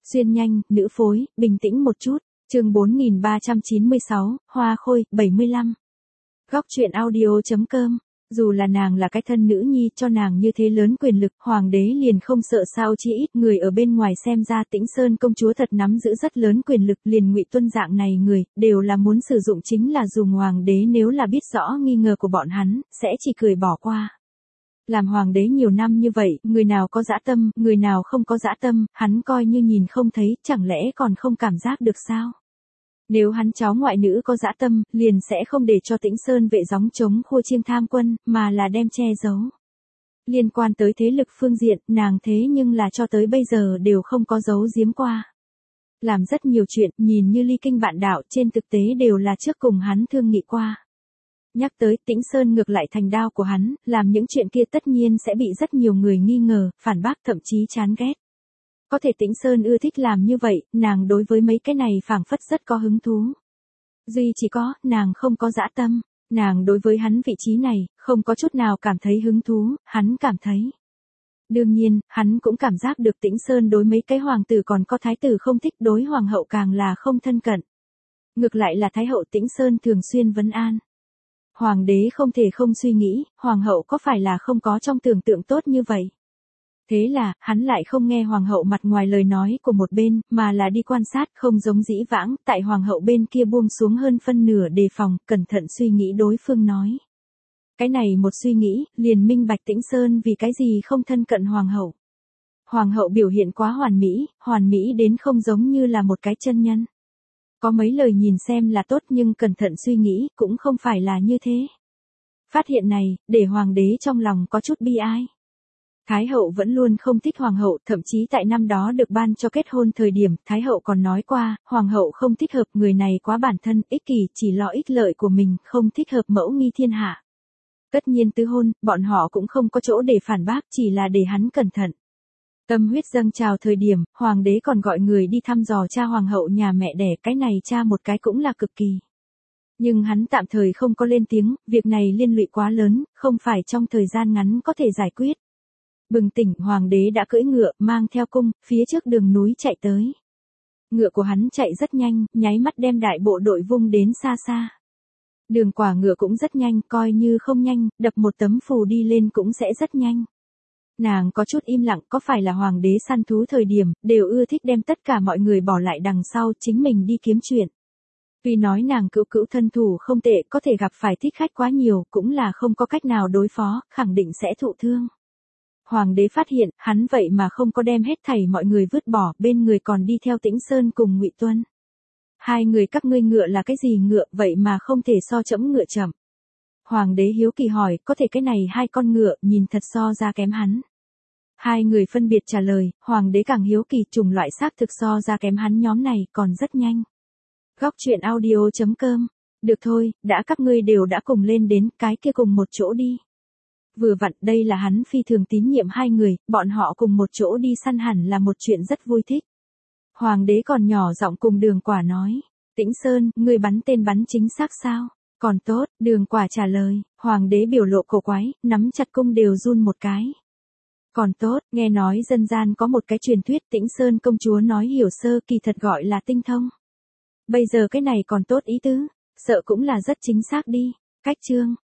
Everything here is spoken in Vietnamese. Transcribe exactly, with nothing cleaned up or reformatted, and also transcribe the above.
Xuyên nhanh, nữ phối, bình tĩnh một chút. Chương bốn nghìn ba trăm chín mươi sáu, Hoa Khôi, bảy mươi lăm. Góc truyện audio.com. Dù là nàng là cái thân nữ nhi, cho nàng như thế lớn quyền lực, hoàng đế liền không sợ sao, chỉ ít người ở bên ngoài xem ra Tĩnh Sơn công chúa thật nắm giữ rất lớn quyền lực, liền Ngụy Tuân dạng này người, đều là muốn sử dụng, chính là dùng hoàng đế nếu là biết rõ nghi ngờ của bọn hắn, sẽ chỉ cười bỏ qua. Làm hoàng đế nhiều năm như vậy, người nào có dã tâm, người nào không có dã tâm, hắn coi như nhìn không thấy, chẳng lẽ còn không cảm giác được sao? Nếu hắn cháu ngoại nữ có dã tâm, liền sẽ không để cho Tĩnh Sơn vệ gióng chống khua chiêng tham quân, mà là đem che giấu. Liên quan tới thế lực phương diện, nàng thế nhưng là cho tới bây giờ đều không có giấu giếm qua. Làm rất nhiều chuyện, nhìn như ly kinh bạn đạo, trên thực tế đều là trước cùng hắn thương nghị qua. Nhắc tới Tĩnh Sơn ngược lại thành đao của hắn, làm những chuyện kia tất nhiên sẽ bị rất nhiều người nghi ngờ, phản bác, thậm chí chán ghét. Có thể Tĩnh Sơn ưa thích làm như vậy, nàng đối với mấy cái này phảng phất rất có hứng thú. Duy chỉ có, nàng không có dã tâm, nàng đối với hắn vị trí này, không có chút nào cảm thấy hứng thú, hắn cảm thấy. Đương nhiên, hắn cũng cảm giác được Tĩnh Sơn đối mấy cái hoàng tử còn có thái tử không thích, đối hoàng hậu càng là không thân cận. Ngược lại là thái hậu Tĩnh Sơn thường xuyên vấn an. Hoàng đế không thể không suy nghĩ, hoàng hậu có phải là không có trong tưởng tượng tốt như vậy. Thế là, hắn lại không nghe hoàng hậu mặt ngoài lời nói của một bên, mà là đi quan sát, không giống dĩ vãng, tại hoàng hậu bên kia buông xuống hơn phân nửa đề phòng, cẩn thận suy nghĩ đối phương nói. Cái này một suy nghĩ, liền minh bạch Tĩnh Sơn vì cái gì không thân cận hoàng hậu. Hoàng hậu biểu hiện quá hoàn mỹ, hoàn mỹ đến không giống như là một cái chân nhân. Có mấy lời nhìn xem là tốt nhưng cẩn thận suy nghĩ, cũng không phải là như thế. Phát hiện này, để hoàng đế trong lòng có chút bi ai. Thái hậu vẫn luôn không thích hoàng hậu, thậm chí tại năm đó được ban cho kết hôn thời điểm, Thái hậu còn nói qua, hoàng hậu không thích hợp, người này quá bản thân, ích kỷ, chỉ lo ích lợi của mình, không thích hợp mẫu nghi thiên hạ. Tất nhiên tứ hôn, bọn họ cũng không có chỗ để phản bác, chỉ là để hắn cẩn thận. Tâm huyết dâng trào thời điểm, hoàng đế còn gọi người đi thăm dò cha hoàng hậu nhà mẹ đẻ, cái này cha một cái cũng là cực kỳ. Nhưng hắn tạm thời không có lên tiếng, việc này liên lụy quá lớn, không phải trong thời gian ngắn có thể giải quyết. Bừng tỉnh, hoàng đế đã cưỡi ngựa, mang theo cung, phía trước đường núi chạy tới. Ngựa của hắn chạy rất nhanh, nháy mắt đem đại bộ đội vung đến xa xa. Đường quả ngựa cũng rất nhanh, coi như không nhanh, đập một tấm phù đi lên cũng sẽ rất nhanh. Nàng có chút im lặng, có phải là hoàng đế săn thú thời điểm, đều ưa thích đem tất cả mọi người bỏ lại đằng sau, chính mình đi kiếm chuyện. Vì nói nàng cữu cữu thân thủ không tệ, có thể gặp phải thích khách quá nhiều, cũng là không có cách nào đối phó, khẳng định sẽ thụ thương. Hoàng đế phát hiện, hắn vậy mà không có đem hết thảy mọi người vứt bỏ, bên người còn đi theo Tĩnh Sơn cùng Ngụy Tuân. Hai người các ngươi ngựa là cái gì ngựa, vậy mà không thể so chẫm ngựa chậm. Hoàng đế hiếu kỳ hỏi, có thể cái này hai con ngựa, nhìn thật so ra kém hắn. Hai người phân biệt trả lời, hoàng đế càng hiếu kỳ, chủng loại xác thực so ra kém hắn nhóm này, còn rất nhanh. Góc truyện audio.com. Được thôi, đã các ngươi đều đã cùng lên đến, cái kia cùng một chỗ đi. Vừa vặn, đây là hắn phi thường tín nhiệm hai người, bọn họ cùng một chỗ đi săn hẳn là một chuyện rất vui thích. Hoàng đế còn nhỏ giọng cùng Đường Quả nói, Tĩnh Sơn, ngươi bắn tên bắn chính xác sao? Còn tốt, Đường Quả trả lời, hoàng đế biểu lộ cổ quái, nắm chặt cung đều run một cái. Còn tốt, nghe nói dân gian có một cái truyền thuyết Tĩnh Sơn công chúa nói hiểu sơ, kỳ thật gọi là tinh thông. Bây giờ cái này còn tốt ý tứ, sợ cũng là rất chính xác đi. Cách chương.